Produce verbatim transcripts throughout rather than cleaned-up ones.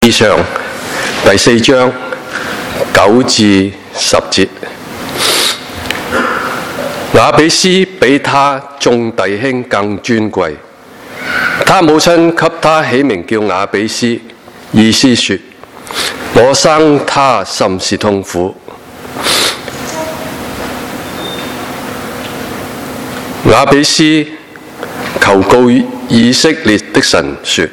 以上第四章九至十節，雅比斯比他眾弟兄更尊貴，他母親給他起名叫雅比斯，意思說：我生他甚是痛苦。雅比斯求告以色列的神說：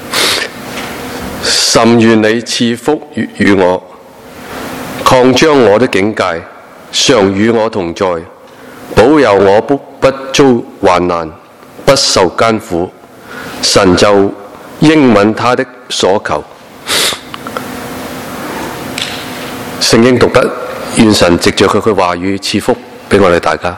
甚願你賜福與我，擴張我的境界，常與我同在，保佑我不不遭患難，不受艱苦。神就應允他的所求。聖經讀得，願神藉着佢嘅話語賜福俾我哋大家。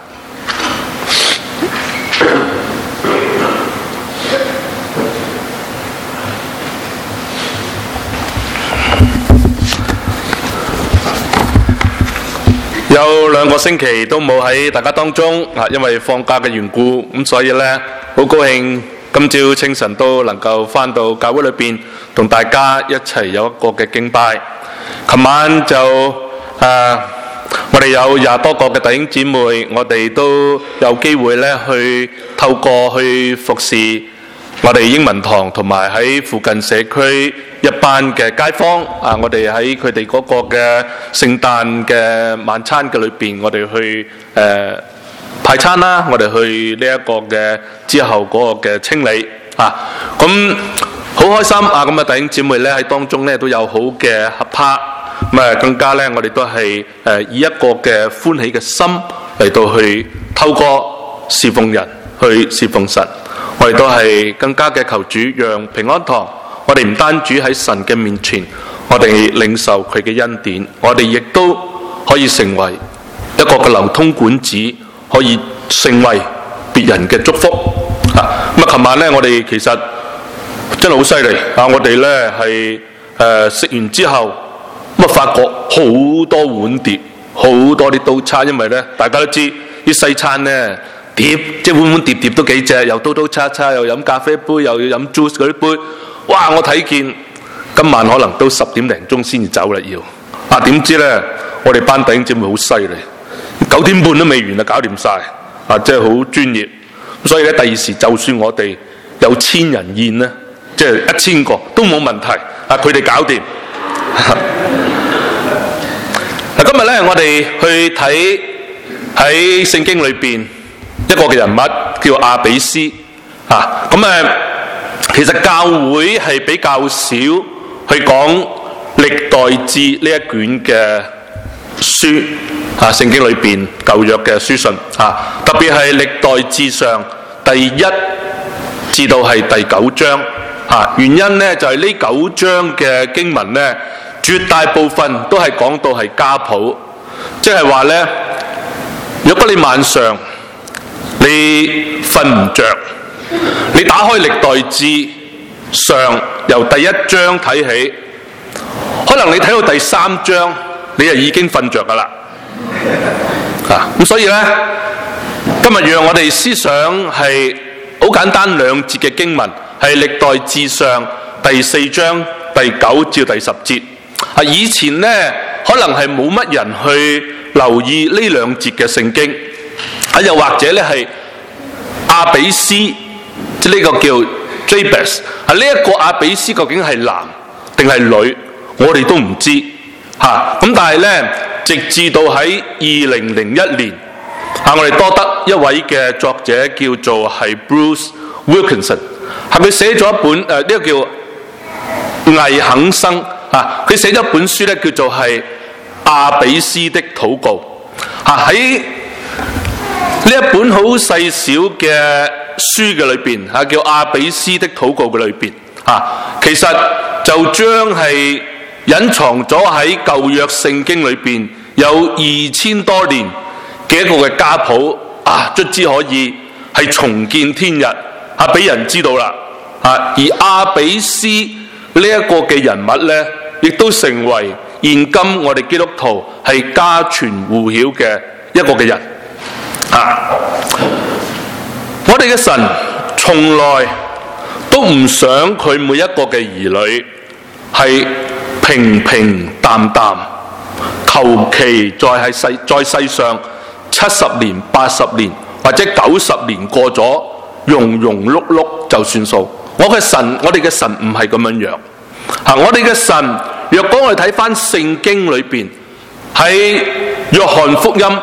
有兩個星期都冇喺大家當中啊，因為放假嘅緣故，咁所以呢，好高興今朝清晨都能夠返到教會裏邊，同大家一齊有一個嘅敬拜。琴晚就誒、啊，我哋有廿多個嘅弟兄姊妹，我哋都有機會呢去透過去服侍我哋英文堂同埋喺附近社區一班嘅街坊啊，我哋喺佢哋嗰個嘅聖誕嘅晚餐嘅裏邊，我哋去誒、呃、派餐啦，我哋去呢一個嘅之後嗰個嘅清理啊，咁好開心啊！咁啊弟兄姊妹咧喺當中咧都有好嘅合拍，咁啊更加咧我哋都係誒、呃、以一個嘅歡喜嘅心嚟到去透過侍奉人去侍奉神。我哋都係更加嘅求主讓平安堂，我哋唔單止喺神嘅面前，我哋領受佢嘅恩典，我哋亦都可以成為一個嘅流通管子，可以成為別人嘅祝福啊！咁啊，琴晚咧我哋其實真係好犀利啊！我哋咧係誒食完之後，咁啊發覺好多碗碟，好多啲刀叉，因為咧大家都知啲西餐咧。碟即係碗碗碟碟都幾隻，又刀刀叉叉，又飲咖啡杯，又要飲 juice 嗰啲杯。哇！我睇見今晚可能都十點零鐘先至走啦要。啊點知咧，我哋班弟兄姊妹好犀利，九點半都未完就搞掂晒。啊，即係好專業。所以咧，第二時就算我哋有千人宴咧，即係一千個都冇問題。啊，佢哋搞掂。嗱，今日咧我哋去睇喺聖經裏邊。一個嘅人物叫雅比斯啊，咁誒，其實教會係比較少去講歷代志呢一卷嘅書啊，聖經裏邊舊約嘅書信啊，特別係歷代志上第一至到係第九章啊，原因呢就係、是、呢九章嘅經文呢，絕大部分都係講到係家譜，即係話呢，如果你晚上你瞓唔着，你打開歷代志上由第一章睇起，可能你睇到第三章，你就已經瞓着噶啦。啊，咁所以呢，今日讓我哋思想係好簡單兩節嘅經文，係歷代志上第四章第九至第十節。啊，以前呢，可能係冇乜人去留意呢兩節嘅聖經。啊，又或者咧係雅比斯，即係呢個叫 Jabez。啊，呢一個雅比斯究竟係男定係女，我哋都唔知嚇。咁、啊、但係咧，直至到喺二零零一年，啊，我哋多得一位嘅作者叫做係 Bruce Wilkinson， 係佢寫咗一本誒呢、呃這個叫魏肯生啊，佢寫咗一本書咧，叫做係雅比斯的禱告啊，喺呢一本好細小嘅書嘅裏邊嚇，叫雅比斯的禱告嘅裏邊嚇，其實就將係隱藏咗喺舊約聖經裏邊有二千多年嘅一個嘅家譜啊，卒之可以係重見天日嚇，俾人知道啦嚇。而雅比斯呢一個嘅人物咧，亦都成為現今我哋基督徒係家傳戶曉嘅一個嘅人。啊！我哋嘅神從來都唔想佢每一個嘅兒女係平平淡淡，求其再喺世在世上七十年、八十年或者九十年過咗，庸庸碌碌就算數。我嘅神，我哋嘅神唔係咁樣樣。啊，我哋嘅神，若果我哋睇翻聖經裏邊喺約翰福音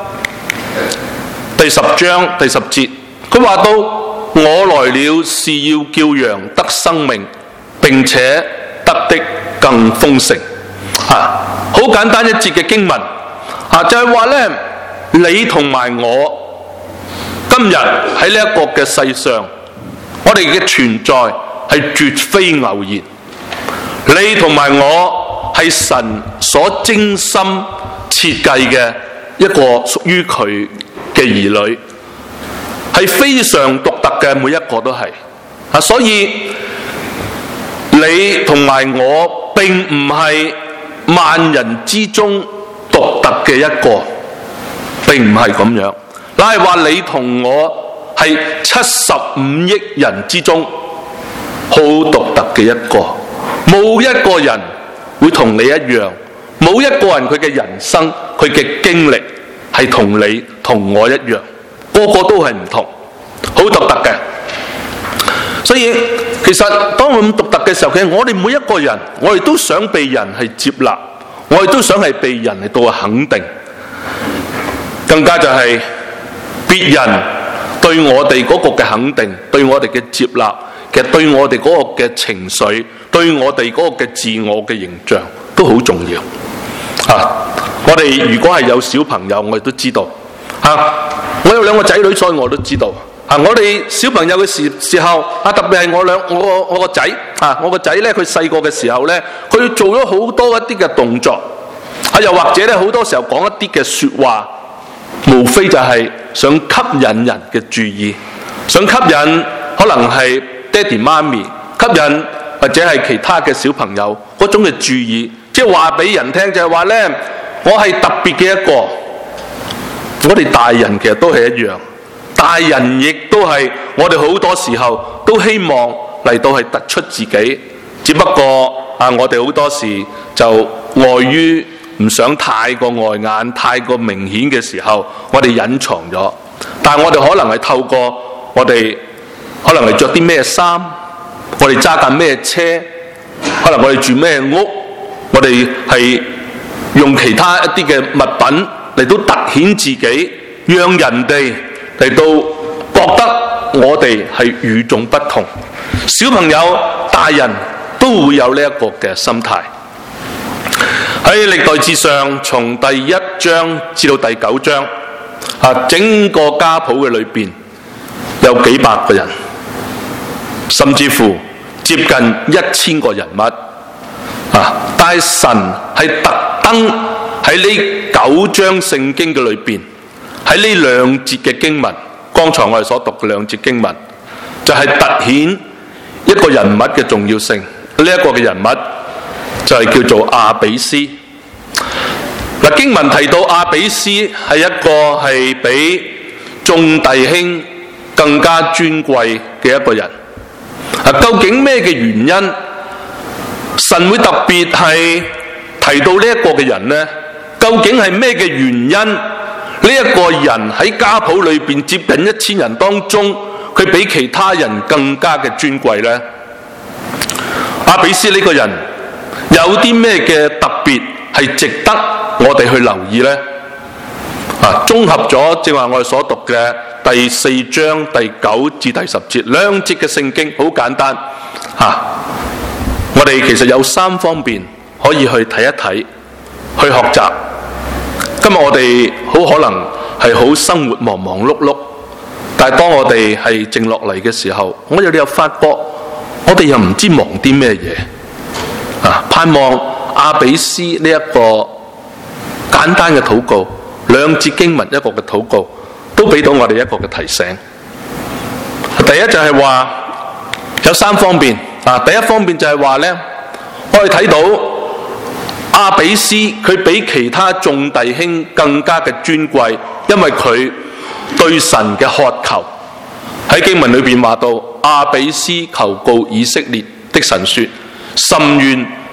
第十章第十節，佢話到：我來了是要叫羊得生命，並且得的更豐盛。啊，好簡單一節嘅經文，啊就係話咧，你同埋我今日喺呢一個嘅世上，我哋嘅存在係絕非偶然。你同埋我係神所精心設計嘅一個屬於佢嘅兒女，係非常獨特嘅，每一個都係。啊，所以你同埋我並唔係萬人之中獨特嘅一個，並唔係咁樣。乃係話你同我係七十五億人之中好獨特嘅一個。冇一個人會同你一樣，冇一個人佢嘅人生佢嘅經歷係同你同我一樣，個個都係唔同，好獨特嘅。所以其實當我咁獨特嘅時候，其實我哋每一個人，我哋都想被人係接納，我哋都想係被人嚟到肯定，更加就係別人對我哋嗰個嘅肯定，對我哋嘅接納，其實對我哋嗰個嘅情緒，對我哋嗰個嘅自我嘅形象都好重要。啊，我哋如果係有小朋友，我哋都知道。啊，我有兩個仔女，所以我都知道。啊，我哋小朋友嘅時時候，啊特別係我兩我我個仔，啊我個仔咧，佢細個嘅時候咧，佢做咗好多一啲嘅動作，啊又或者咧好多時候講一啲嘅說話，無非就係想吸引人嘅注意，想吸引可能係爹哋媽咪，吸引或者係其他嘅小朋友嗰種嘅注意，即係話俾人聽，就係話咧，我係特別嘅一個。我哋大人其實都係一樣，大人亦都係我哋好多時候都希望嚟到係突出自己，只不過啊，我哋好多時就礙於唔想太過礙眼、太過明顯嘅時候，我哋隱藏咗。但係我哋可能係透過我哋可能係着啲咩衫，我哋揸緊咩車，可能我哋住咩屋，我哋係用其他一啲嘅物品嚟到凸顯自己，讓人哋嚟到覺得我哋係與眾不同。小朋友、大人都會有呢一個嘅心態。喺歷代志上，從第一章至到第九章，啊，整個家譜嘅裏邊有幾百個人，甚至乎接近一千個人物。啊，但係神係特登喺呢九章聖經嘅裏邊，喺呢兩節嘅經文，剛才我哋所讀嘅兩節經文，就係、是、凸顯一個人物嘅重要性。呢、這、一個嘅人物就係叫做亞比斯。嗱，經文提到亞比斯係一個係比眾弟兄更加尊貴嘅一個人。啊，究竟咩嘅原因，神會特別係提到呢一個嘅人呢？究竟係咩嘅原因？呢、這、一個人喺家譜裏邊接近一千人當中，佢比其他人更加嘅尊貴呢？亞比斯呢個人有啲咩嘅特別係值得我哋去留意呢？啊，綜合咗正話我哋所讀嘅第四章第九至第十節兩節嘅聖經，好簡單啊！我哋其實有三方面可以去睇一睇，去學習。今日我哋好可能係好生活忙忙碌碌，但係當我哋係靜落嚟嘅時候，我哋又發覺我哋又唔知忙啲咩嘢啊！盼望亞比斯呢一個簡單嘅禱告，兩節經文一個嘅禱告，都俾到我哋一個嘅提醒。第一就係話有三方面啊，第一方面就係話呢，我哋睇到亞比斯佢比其他眾弟兄更加嘅尊貴，因為佢對神嘅渴求。喺經文裏邊話到，亞比斯求告以色列的神說，甚願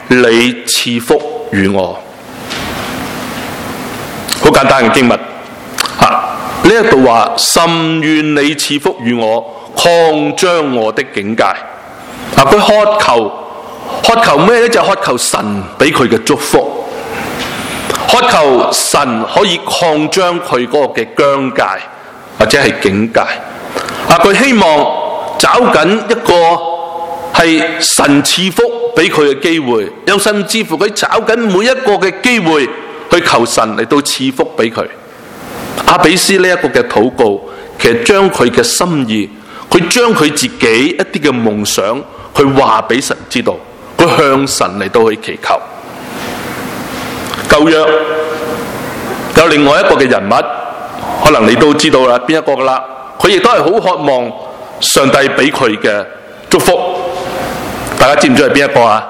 你賜福與我。好簡單嘅經文啊！呢一度話，甚願你賜福與我，擴張我的境界。啊，佢渴求渴求咩呢？就係渴求神俾佢嘅祝福，渴求神可以擴張佢嗰個嘅疆界或者係境界。啊，佢希望找緊一個係神賜福俾佢嘅機會，又甚至乎佢找緊每一個嘅機會去求神嚟到賜福俾佢。阿比斯呢一個嘅禱告，其實將佢嘅心意，佢將佢自己一啲嘅夢想，去話俾神知道，佢向神嚟到去祈求。舊約有另外一個嘅人物，可能你都知道啦，邊一個噶啦？佢亦都係好渴望上帝俾佢嘅祝福。大家知唔知係邊一個啊？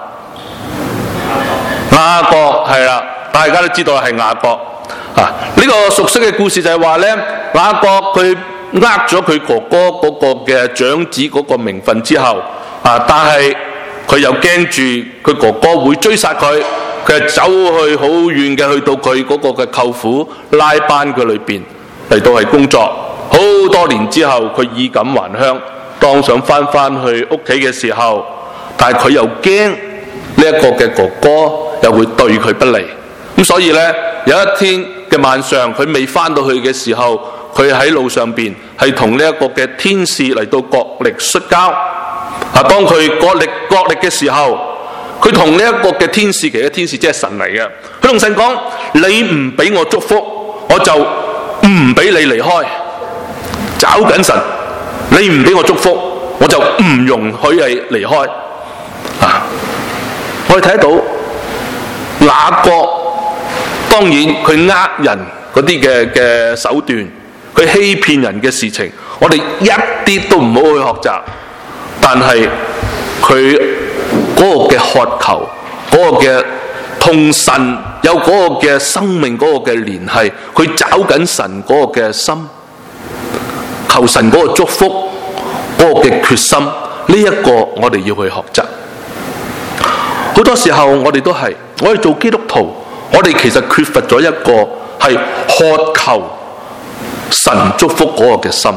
雅各，係啦，大家都知道係雅各啊。呢個熟悉嘅故事就係話咧，雅各佢呃咗佢哥哥嗰個嘅長子嗰個名分之後啊，但係佢又驚住佢哥哥會追殺佢，佢就走去好遠嘅，去到佢嗰個嘅舅父拉班嘅裏邊嚟到係工作。好多年之後，佢衣錦還鄉，當想翻翻去屋企嘅時候，但係佢又驚呢一個嘅哥哥又會對佢不利，咁所以呢，有一天嘅晚上，佢未翻到去嘅時候，佢喺路上邊係同呢一個嘅天使嚟到角力摔跤。啊，當佢角力角力嘅時候，佢同呢一個嘅天使，其實天使即係神嚟嘅，佢同神講：你唔俾我祝福，我就唔俾你離開。找緊神，你唔俾我祝福，我就唔容許你離開。啊，我哋睇到雅各，當然佢呃人嗰啲嘅嘅手段，佢欺騙人嘅事情，我哋一啲都唔好去學習。但係佢嗰個嘅渴求，嗰、嗰個嘅同神有嗰個嘅生命嗰個嘅聯繫，佢找緊神嗰個嘅心。求神嗰個祝福，嗰、那個嘅決心，呢、這、一個我哋要去學習。好多時候我哋都係，我哋做基督徒，我哋其實缺乏咗一個係渴求神祝福嗰個嘅心。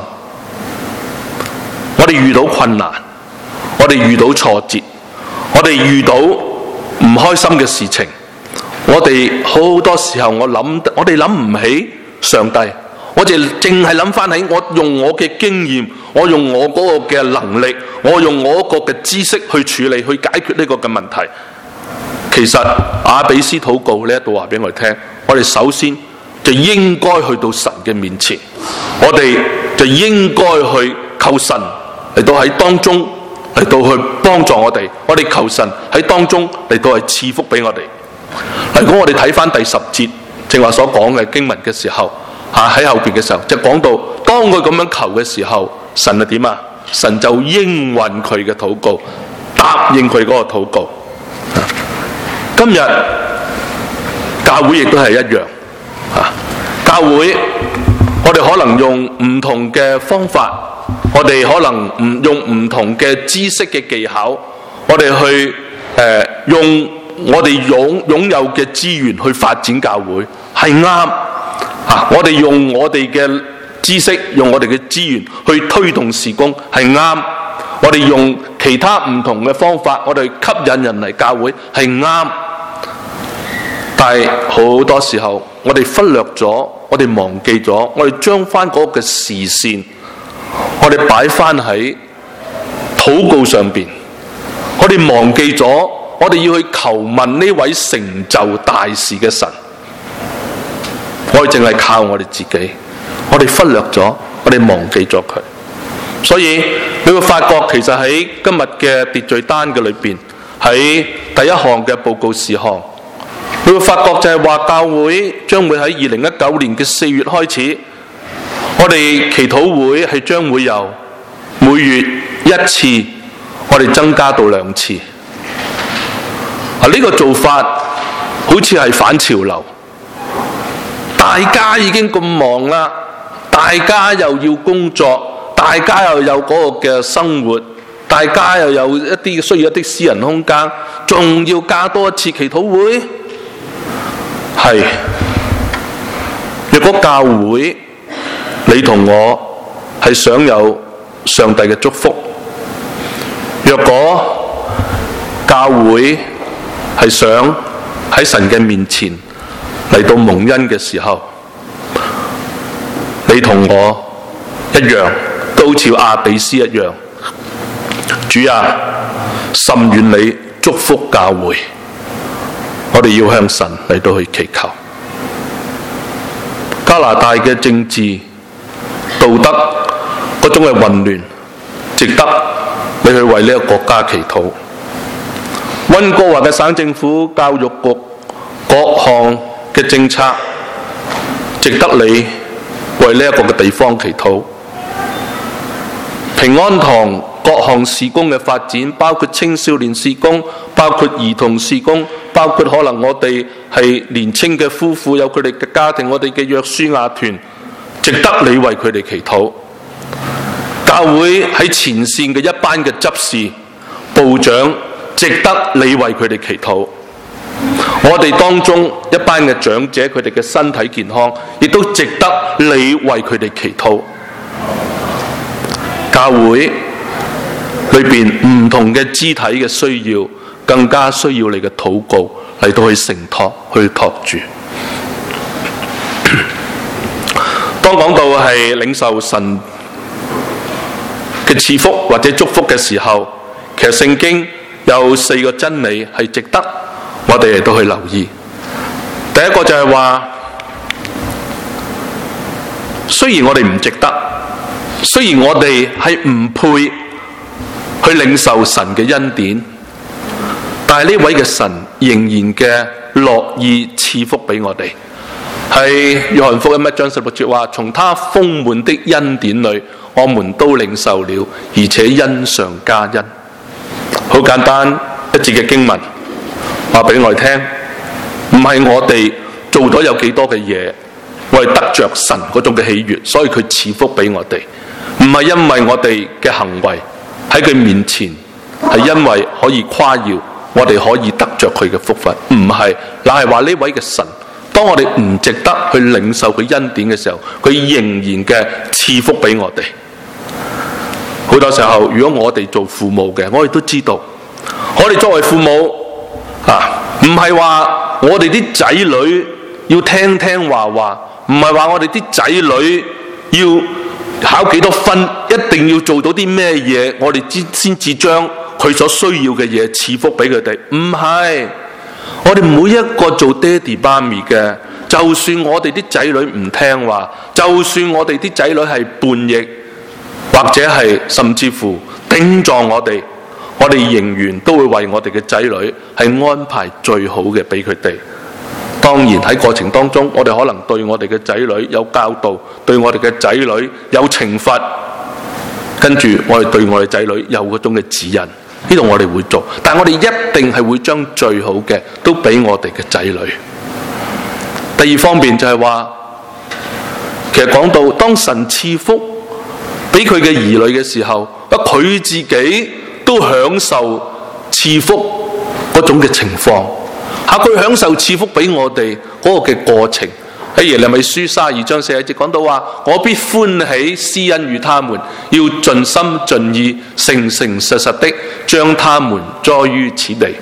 我哋遇到困難，我哋遇到挫折，我哋遇到唔開心嘅事情，我哋好多時候我諗，我哋諗唔起上帝。我哋淨係諗翻起，我用我嘅經驗，我用我嗰個嘅能力，我用我嗰個嘅知識去處理，去解決呢個嘅問題。其實雅比斯禱告呢一度話俾我哋聽，我哋首先就應該去到神嘅面前，我哋就應該去求神嚟到喺當中嚟到去幫助我哋，我哋求神喺當中嚟到係賜福俾我哋。如果我哋睇翻第十節正話所講嘅經文嘅時候，啊！喺後邊嘅時候就講到，當佢咁樣求嘅時候，神係點啊？神就應允佢嘅禱告，答應佢嗰個禱告。啊、今日教會亦都係一樣。啊！教會我哋可能用唔同嘅方法，我哋可能唔用唔同嘅知識嘅技巧，我哋去誒、呃、用我哋擁擁有嘅資源去發展教會，係啱。啊！我哋用我哋嘅知識，用我哋嘅資源去推動事工係啱。我哋用其他唔同嘅方法，我哋吸引人嚟教會係啱。但係好多時候，我哋忽略咗，我哋忘記咗，我哋將翻嗰個嘅視線，我哋擺翻喺禱告上邊。我哋忘記咗，我哋要去求問呢位成就大事嘅神。我哋淨係靠我哋自己，我哋忽略咗，我哋忘記咗佢。所以你會發覺，其實喺今日嘅秩序單嘅裏邊，喺第一項嘅報告事項，你會發覺就係話教會將會喺二零一九年嘅四月開始，我哋祈禱會係將會由每月一次，我哋增加到兩次。啊，呢個做法好似係反潮流。大家已經咁忙啦，大家又要工作，大家又有嗰個嘅生活， 大家又有一啲需要一啲私人空間，仲要加多一次祈禱會？係。若果教會你同我係想有上帝嘅祝福，若果教會係想喺神嘅面前嚟到蒙恩嘅時候，你同我一樣，都好似亞比斯一樣，主啊，甚願你祝福教會，我哋要向神嚟到去祈求。加拿大嘅政治道德嗰種嘅混亂，值得你去為呢個國家祈禱。溫哥華嘅省政府、教育局各項嘅政策，值得你為呢一個嘅地方祈禱。平安堂各項事工嘅發展，包括青少年事工，包括兒童事工，包括可能我哋係年青嘅夫婦有佢哋嘅家庭，我哋嘅約書亞團，值得你為佢哋祈禱。教會喺前線嘅一班嘅執事、部長，值得你為佢哋祈禱。我哋當中一班嘅長者，佢哋嘅身體健康，亦都值得你為佢哋祈禱。教會裏邊唔同嘅肢體嘅需要，更加需要你嘅禱告嚟到去承托、去托住。當講到係領受神嘅賜福或者祝福嘅時候，其實聖經有四個真理係值得我哋嚟到去留意。第一個就係話，雖然我哋唔值得，雖然我哋係唔配去領受神嘅恩典，但係呢位嘅神仍然嘅樂意賜福俾我哋。係約翰福音一章十六節話，從他豐滿的恩典裏，我們都領受了，而且恩上加恩。好簡單一節嘅經文話俾我哋聽，唔係我哋做咗有幾多嘅嘢，我哋得着神嗰種嘅喜悅，所以佢賜福俾我哋。唔係因為我哋嘅行為喺佢面前，係因為可以誇耀，我哋可以得着佢嘅福分。唔係，乃係話呢位嘅神，當我哋唔值得去領受佢恩典嘅時候，佢仍然嘅賜福俾我哋。好多時候，如果我哋做父母嘅，我哋都知道，我哋作為父母啊，唔係話我哋啲仔女要聽聽話話，唔係話我哋啲仔女要考幾多分，一定要做到啲咩嘢，我哋先至將佢所需要嘅嘢賜福俾佢哋。唔係，我哋每一個做爹哋媽咪嘅，就算我哋啲仔女唔聽話，就算我哋啲仔女係叛逆，或者係甚至乎頂撞我哋，我哋仍然都會為我哋嘅仔女係安排最好嘅俾佢哋。當然喺過程當中，我哋可能對我哋嘅仔女有教導，對我哋嘅仔女有懲罰，跟住我哋對我哋仔女有嗰種嘅指引，呢度我哋會做，但我哋一定係會將最好嘅都俾我哋嘅仔女。第二方面就係話，其實講到當神賜福俾佢嘅兒女嘅時候，佢自己都享受賜福嗰種嘅情況。吓，佢享受賜福俾我哋嗰個嘅過程，喺耶利米書三十二章四節講到話，我必歡喜施恩與他們，要盡心盡意誠誠實實的將他們栽於此地。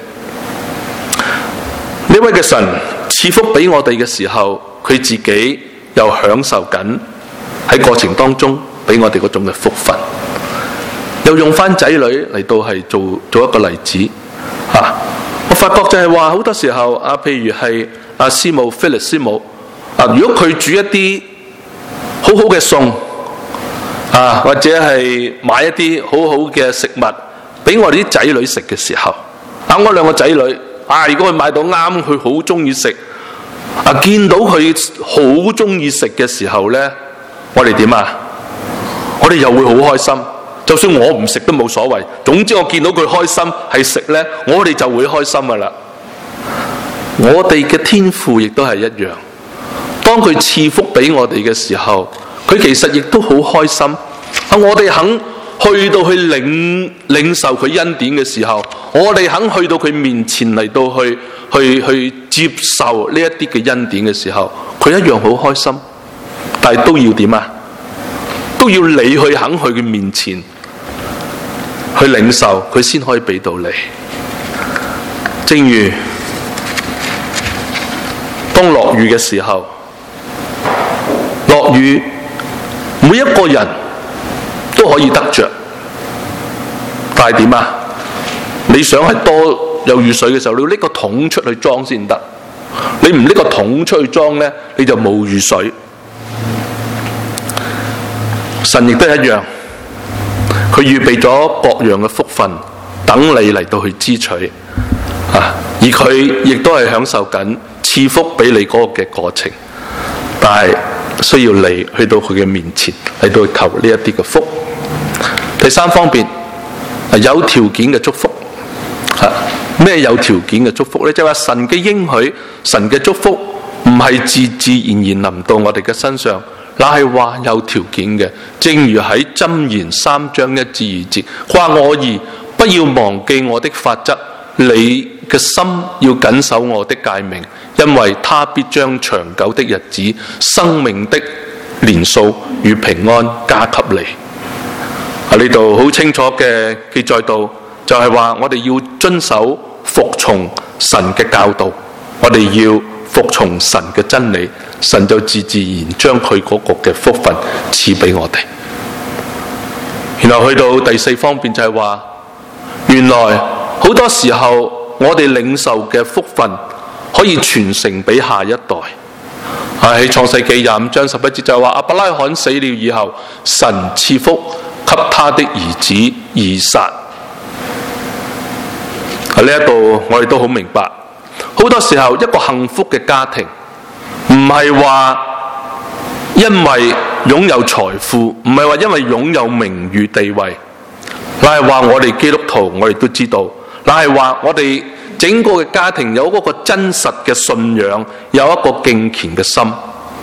呢位嘅神賜福俾我哋嘅時候，佢自己又享受緊喺過程當中俾我哋嗰種嘅福分。又用翻仔女嚟到係做做一個例子啊！我發覺就係話好多時候啊，譬如係阿師母菲利師母啊，如果佢煮一啲好好嘅餸啊，或者係買一啲好好嘅食物俾我哋啲仔女食嘅時候，啊，我兩個仔女啊，如果佢買到啱，佢好中意食啊，見到佢好中意食嘅時候咧，我哋點啊？我哋又會好開心。就算我唔食都冇所謂，總之我見到佢開心係食呢，我哋就會開心噶啦。我哋嘅天父亦都係一樣，當佢賜福俾我哋嘅時候，佢其實亦都好開心。啊，我哋肯去到去領領受佢恩典嘅時候，我哋肯去到佢面前嚟到去去去接受呢一啲嘅恩典嘅時候，佢一樣好開心。但係都要點啊？都要你去肯去佢面前去領受，佢先可以俾到你。正如當落雨嘅時候，落雨每一個人都可以得着，但係點啊？你想係多有雨水嘅時候，你要拎個桶出去裝先得。你唔拎個桶出去裝呢，你就冇雨水。神亦都一樣，佢預備咗各樣嘅福分等你嚟到去支取啊！而佢亦都係享受緊賜福俾你嗰個嘅過程，但係需要你去到佢嘅面前嚟到去求呢一啲嘅福。第三方面，有條件嘅祝福。咩有條件嘅祝福呢？即係話神嘅應許、神嘅祝福唔係自自然然臨到我哋嘅身上，乃係話有條件嘅。正如喺箴言三章一至二節，話我兒不要忘記我的法則，你嘅心要謹守我的誡命，因為他必將長久的日子、生命的年數與平安加給你。喺呢度好清楚嘅記載到，就係話我哋要遵守服從神嘅教導，我哋要服從神嘅真理，神就自自然將佢嗰個嘅福分賜俾我哋。然後去到第四方面就係話，原來好多時候我哋領受嘅福分可以傳承俾下一代。喺創世記廿五章十一節就係話，亞伯拉罕死了以後，神賜福給他的兒子以撒。喺呢一度我哋都好明白，好多時候一個幸福嘅家庭唔係話因為擁有財富，唔係話因為擁有名譽地位，乃係話我哋基督徒我哋都知道，乃係話我哋整個嘅家庭有嗰個真實嘅信仰，有一個敬虔嘅心。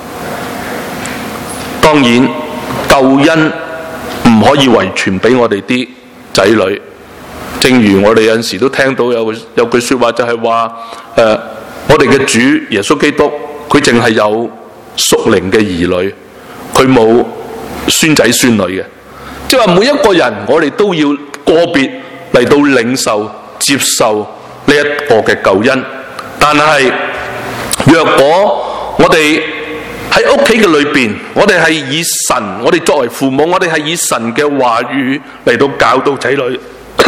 當然救恩唔可以遺傳俾我哋啲仔女。正如我哋有陣時都聽到有有句說話就係話，誒、呃，我哋嘅主耶穌基督，佢淨係有屬靈嘅兒女，佢冇孫仔孫女嘅。即係話每一個人，我哋都要個別嚟到領受、接受呢一個嘅救恩。但係若果我哋喺屋企嘅裏邊，我哋係以神，我哋作為父母，我哋係以神嘅話語嚟到教導仔女。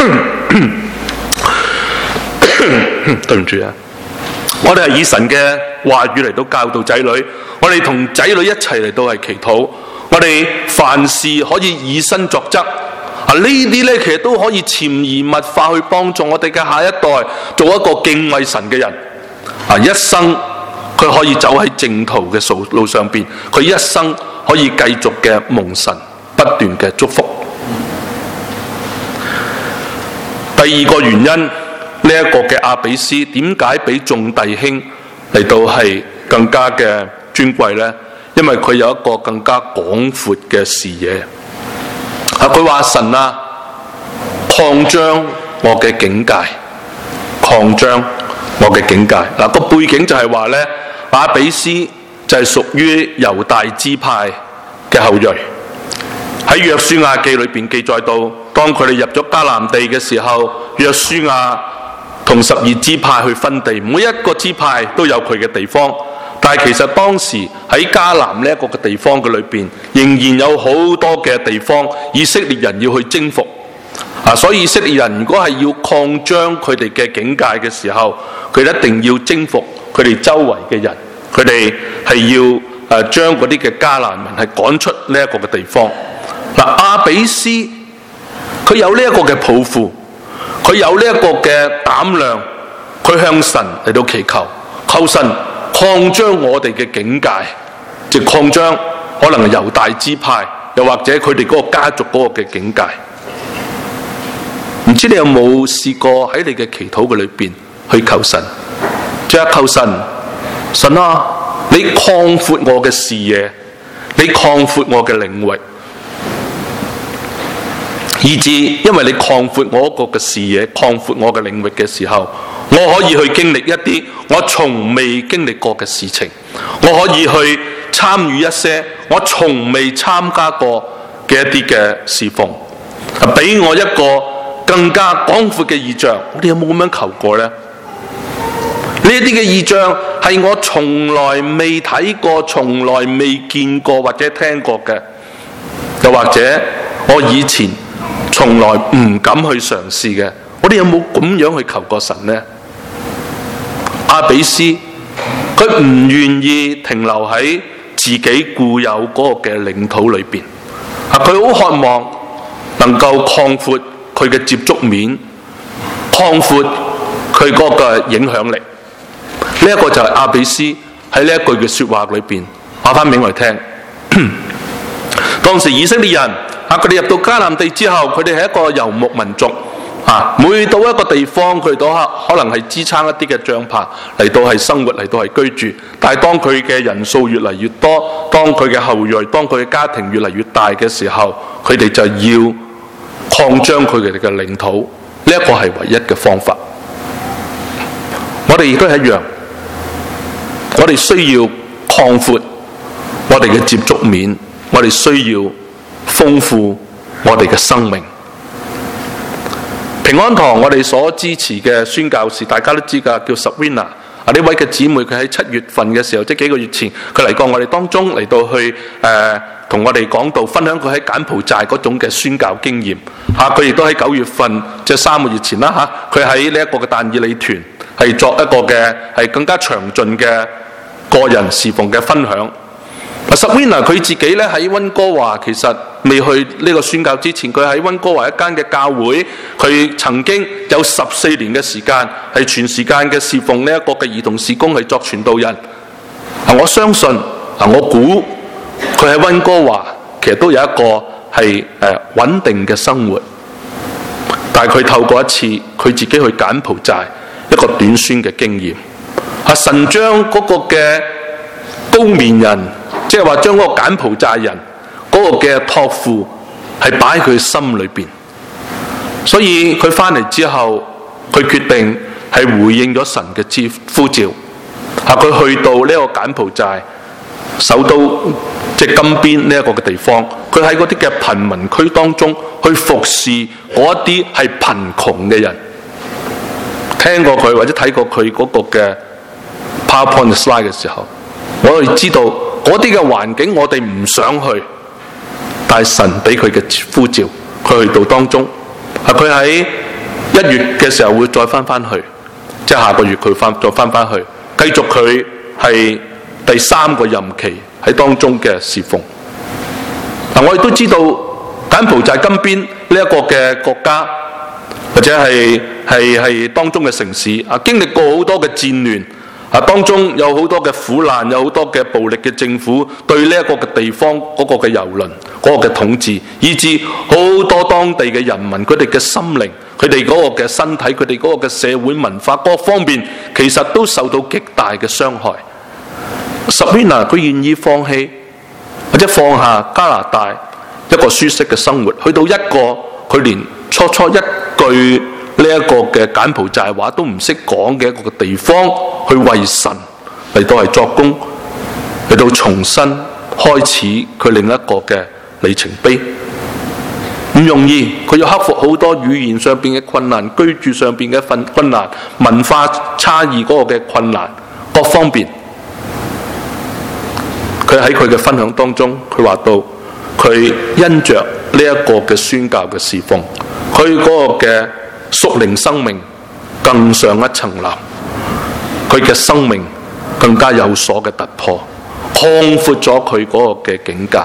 對唔住啊！我哋係以神嘅話語嚟到教導仔女，我哋同仔女一齊嚟到係祈禱，我哋凡事可以以身作則啊！呢啲呢，其實都可以潛移默化去幫助我哋嘅下一代做一個敬畏神嘅人啊！一生佢可以走喺正途嘅路上邊，佢一生可以繼續嘅蒙神不斷嘅祝福。第二個原因，呢、這、一個嘅阿比斯點解比眾弟兄嚟到係更加嘅尊貴呢？因為佢有一個更加廣闊嘅視野。啊，佢話神啊，擴張我嘅境界，擴張我嘅境界。嗱、啊，個背景就係話呢，阿比斯就係屬於猶大支派嘅後裔。喺約書亞記裏邊記載到，當佢哋入咗迦南地嘅時候，約書亞同十二支派去分地，每一個支派都有佢嘅地方。但係其實當時喺迦南呢一個嘅地方嘅裏邊，仍然有好多嘅地方以色列人要去征服啊！所以以色列人如果係要擴張佢哋嘅境界嘅時候，佢哋一定要征服佢哋周圍嘅人，佢哋係要誒將嗰啲嘅迦南人係趕出呢一個嘅地方。嗱，阿比斯佢有呢一個嘅抱負，佢有呢一個嘅膽量，佢向神嚟到祈求，求神擴張我哋嘅境界，即係擴張可能係猶大支派，又或者佢哋嗰個家族嗰個嘅境界。唔知你有冇試過喺你嘅祈禱嘅裏邊去求神，即係求神，神啊，你擴闊我嘅視野，你擴闊我嘅領域。 以致因為你擴闊我一個嘅視野，擴闊我嘅領域嘅時候，我可以去經歷一啲我從未經歷過嘅事情，我可以去參與一些我從未參加過嘅一啲嘅侍奉，俾我一個更加廣闊嘅異象。我哋有冇咁樣求過呢？呢一啲嘅異象係我從來未睇過、從來未見過或者聽過嘅，又或者我以前從來唔敢去嘗試嘅，我哋有冇咁樣去求過神呢？阿比斯佢唔願意停留喺自己固有嗰個嘅領土裏邊，啊，佢好渴望能夠擴闊佢嘅接觸面，擴闊佢嗰個影響力。呢、這、一個就係阿比斯喺呢一句嘅說話裏邊話翻俾我哋聽。當時以色列人啊，佢哋入到迦南地之後，佢哋係一個遊牧民族啊，每到一個地方，佢哋都可能係支撐一啲嘅帳篷嚟到係生活，嚟到係居住。但係當佢嘅人數越嚟越多，當佢嘅後裔，當佢嘅家庭越嚟越大嘅時候，佢哋就要擴張佢哋嘅領土。呢、這、一個係唯一嘅方法。我哋亦都係一樣。我哋需要擴闊我哋嘅接觸面，我哋需要豐富我哋嘅生命。平安堂我哋所支持嘅宣教士，大家都知㗎，叫 Sabrina 啊，呢位嘅姊妹，佢喺七月份嘅時候，即係幾個月前，佢嚟過我哋當中，嚟到去誒同、呃、我哋講道，分享佢喺柬埔寨嗰種嘅宣教經驗。嚇、啊，佢亦都喺九月份，即係三個月前啦嚇，佢喺呢一個嘅但以理團係作一個嘅係更加詳盡嘅個人侍奉嘅分享。Sabrina 佢自己咧喺溫哥華，其實未去呢個宣教之前，佢喺溫哥華一間嘅教會，佢曾經有十四年嘅時間係全時間嘅侍奉呢一個嘅兒童事工，係作傳道人。啊，我相信啊，我估佢喺溫哥華其實都有一個係誒穩定嘅生活，但係佢透過一次佢自己去柬埔寨一個短宣嘅經驗，啊，神將嗰個嘅高棉人，即係話將嗰個柬埔寨人嗰個嘅託付係擺喺佢心裏邊，所以佢翻嚟之後，佢決定係回應咗神嘅呼召，啊，佢去到呢個柬埔寨首都即係金邊呢一個嘅地方，佢喺嗰啲嘅貧民區當中去服侍嗰一啲係貧窮嘅人。聽過佢或者睇過佢嗰個嘅 PowerPoint slide 嘅時候，我哋知道嗰啲嘅環境我哋唔想去，但係神俾佢嘅呼召，佢去到當中。係佢喺一月嘅時候會再翻翻去，即係下個月佢翻再翻翻去，繼續佢係第三個任期喺當中嘅侍奉。嗱，我亦都知道柬埔寨金邊呢一個嘅國家，或者係係係當中嘅城市啊，經歷過好多嘅戰亂啊，當中有好多嘅苦難，有好多嘅暴力嘅政府對呢一個嘅地方嗰個嘅蹂躪、嗰個嘅統治，以致好多當地嘅人民佢哋嘅心靈、佢哋嗰個嘅身體、佢哋嗰個嘅社會文化各方面，其實都受到極大嘅傷害。Sabrina 佢願意放棄或者放下加拿大一個舒適嘅生活，去到一個佢連初初一句呢一個嘅柬埔寨話都唔識講嘅一個地方，去為神嚟到係作工，嚟到重新開始佢另一個嘅里程碑。唔容易，佢要克服好多語言上邊嘅困難、居住上邊嘅困困難、文化差異嗰個嘅困難，各方面。佢喺佢嘅分享當中，佢話到佢因着呢一個嘅宣教嘅侍奉，佢嗰個嘅屬靈生命更上一層樓，佢嘅生命更加有所嘅突破，擴闊咗佢嗰個嘅境界。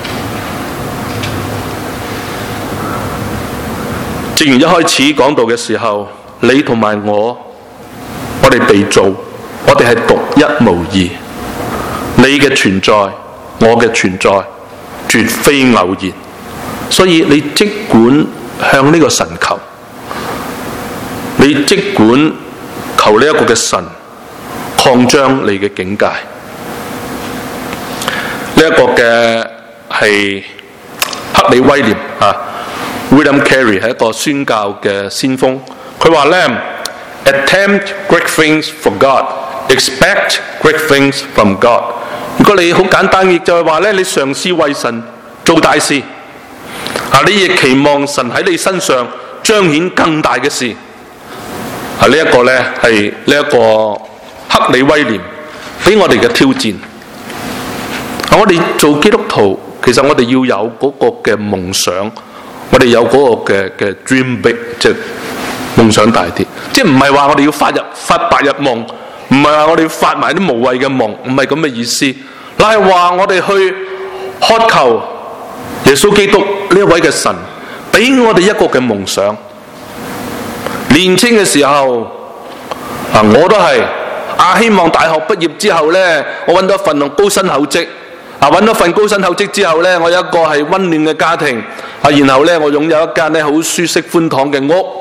正如一開始講到嘅時候，你同埋我，我哋被造，我哋係獨一無二。你嘅存在，我嘅存在，絕非偶然。所以你即管向呢個神求，你即管求呢一個嘅神擴張你嘅境界。呢、這、一個嘅係克里威廉啊， William Carey 係一個宣教嘅先鋒，佢話咧 ：attempt great things for God, expect great things from God。如果你好簡單，亦就係話咧，你嘗試為神做大事，啊，你亦期望神喺你身上彰顯更大嘅事。啊，呢、這、一個咧係呢一個克里威廉俾我哋嘅挑戰。啊，我哋做基督徒，其實我哋要有嗰個嘅夢想，我哋有嗰個嘅嘅 dream big， 即係夢想大啲。即係唔係話我哋要發入發白日夢，唔係話我哋要發埋啲無謂嘅夢，唔係咁嘅意思。乃係話我哋去渴求耶穌基督呢一位嘅神，俾我哋一個嘅夢想。年青嘅時候，啊，我都係啊，希望大學畢業之後呢，我揾到一份高薪厚職。啊，揾到份高薪厚職之後呢，我有一個係溫暖嘅家庭。啊，然後呢，我擁有一間呢好舒適寬敞嘅屋。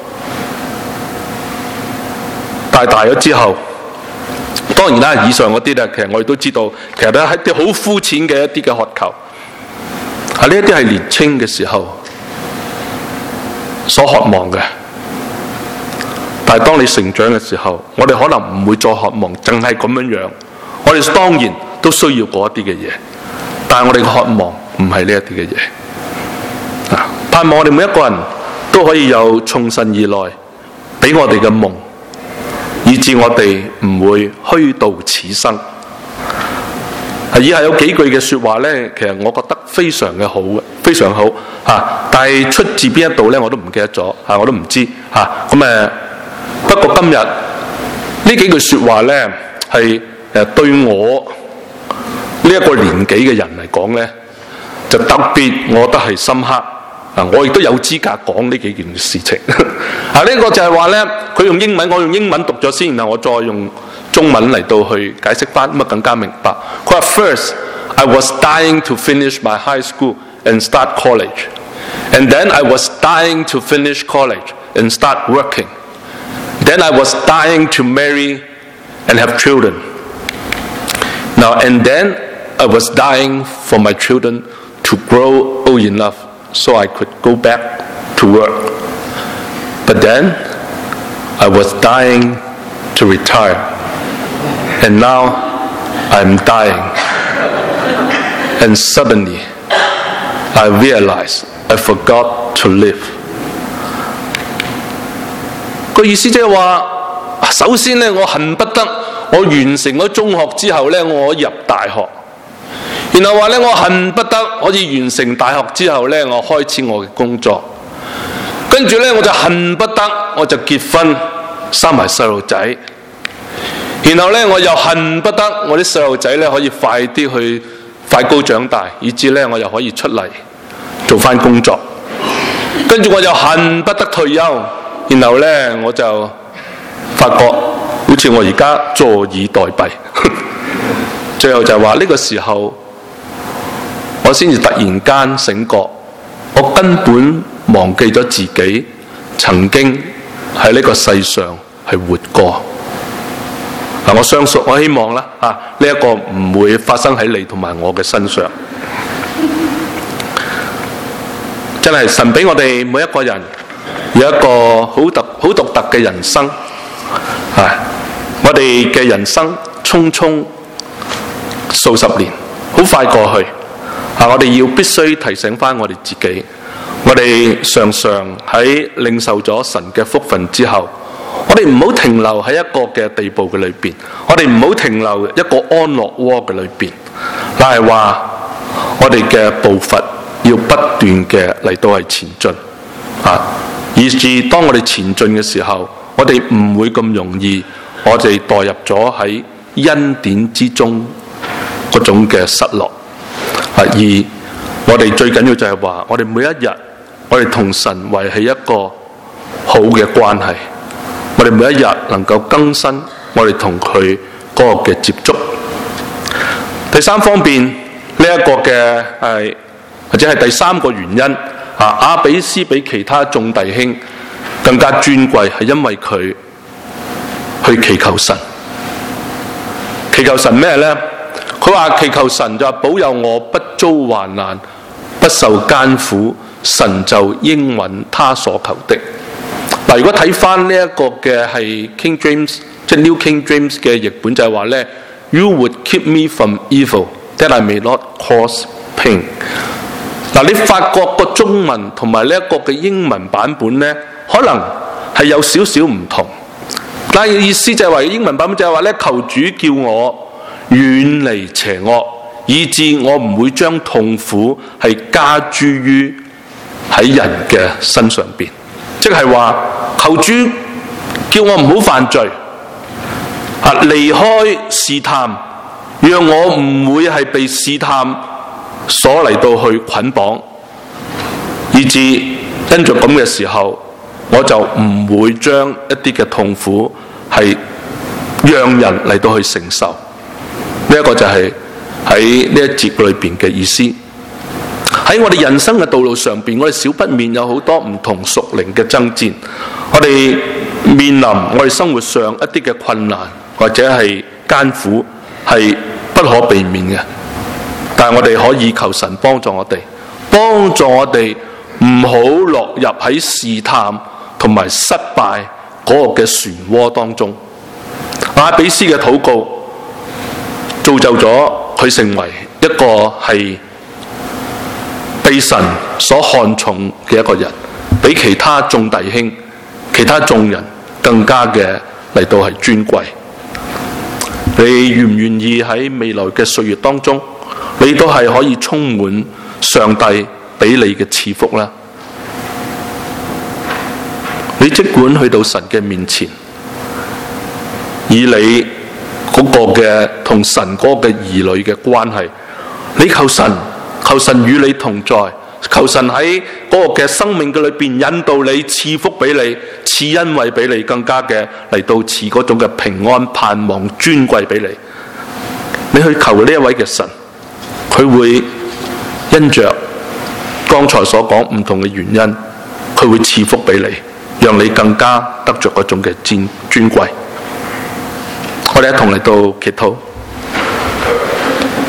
但係大咗之後，當然啦，以上嗰啲咧，其實我哋都知道，其實都係啲好膚淺嘅一啲嘅渴求。啊，呢一啲係年青嘅時候所渴望嘅。但係當你成長嘅時候，我哋可能唔會再渴望，淨係咁樣樣。我哋當然都需要嗰一啲嘅嘢，但係我哋嘅渴望唔係呢一啲嘅嘢。啊，盼望我哋每一個人都可以有從神而來俾我哋嘅夢，以致我哋唔會虛度此生。啊，以下有幾句嘅說話呢，其實我覺得非常嘅好嘅，非常好啊！但係出自邊一度呢，我都唔記得咗啊，我都唔知啊。咁誒，不過今日呢幾句說話呢，係誒對我呢一個年紀嘅人嚟講呢，就特別我覺得係深刻啊！我亦都有資格講呢幾件事情啊！呢、這個就係話呢，佢用英文，我用英文讀咗先，然後我再用中文嚟到去解釋翻，咁啊更加明白。佢話 ：First, I was dying to finish my high school and start college, and then I was dying to finish college and start working. Then I was dying to marry and have children. Now and then I was dying for my children to grow old enough so I could go back to work. But then I was dying to retire. And now I'm dying. And suddenly I realized I forgot to live. 個意思即係話，首先呢，我恨不得我完成咗中學之後呢，我入大學。然後話呢，我恨不得可以完成大學之後呢，我開始我嘅工作。跟住呢，我就恨不得我就結婚，生埋細路仔。然後呢，我又恨不得我啲細路仔呢可以快啲去快高長大，以至呢我又可以出嚟做翻工作。跟住我又恨不得退休，然後呢我就發覺好似我而家坐以待斃。最後就係話呢個時候，我先至突然間醒覺，我根本忘記咗自己曾經喺呢個世上係活過。嗱，我相信，我希望啦，啊，呢一個唔會發生喺你同埋我嘅身上。真係神俾我哋每一個人有一個好特好獨特嘅人生。啊，我哋嘅人生匆匆數十年，好快過去。啊，我哋要必須提醒翻我哋自己，我哋常常喺領受咗神嘅福分之後，我哋唔好停留喺一個嘅地步嘅裏邊，我哋唔好停留一個安樂窩嘅裏邊，但係話我哋嘅步伐要不斷嘅嚟到係前進啊，以至當我哋前進嘅時候，我哋唔會咁容易，我哋墮入咗喺恩典之中嗰種嘅失落啊，而我哋最緊要就係話，我哋每一日我哋同神維繫一個好嘅關係。我哋每一日能夠更新我哋同佢嗰個嘅接觸。第三方面呢一個嘅係或者係第三個原因啊，阿比斯比其他眾弟兄更加尊貴，係因為佢去祈求神。祈求神咩呢？佢話祈求神就話保佑我不遭患難， 不受艱苦，神就應允他所求的。嗱，如果睇翻呢一個嘅係 King James， 即係 New King James 嘅譯本就係話咧 ，You would keep me from evil, that I may not cause pain。嗱，你發覺個中文同埋呢一個嘅英文版本咧，可能係有少少唔同。但係意思就係話，英文版本就係話咧，求主叫我遠離邪惡，以致我唔會將痛苦係加諸於喺人嘅身上邊。即係話，求主叫我唔好犯罪，啊，離開試探，讓我唔會係被試探所嚟到去捆綁，以致因着咁嘅時候，我就唔會將一啲嘅痛苦係讓人嚟到去承受。呢、這、一個就係喺呢一節裏邊嘅意思。喺我哋人生嘅道路上邊，我哋少不免有好多唔同屬靈嘅爭戰。我哋面臨我哋生活上一啲嘅困難或者係艱苦，係不可避免嘅。但係我哋可以求神幫助我哋，幫助我哋唔好落入喺試探同埋失敗嗰個嘅漩渦當中。雅比斯嘅禱告造就咗佢成為一個係被神所看重嘅一個人，比其他眾弟兄、其他眾人更加嘅嚟到係尊貴。你願唔願意喺未來嘅歲月當中，你都係可以充滿上帝俾你嘅賜福啦？你即管去到神嘅面前，以你嗰個嘅同神嗰個嘅兒女嘅關係，你求神，求神與你同在，求神喺嗰個嘅生命嘅裏邊引導你，賜福俾你，賜恩惠俾你，更加嘅嚟到賜嗰種嘅平安、盼望、尊貴俾你。你去求呢一位嘅神，佢會因着剛才所講唔同嘅原因，佢會賜福俾你，讓你更加得着嗰種嘅尊尊貴。我哋一同嚟到祈禱。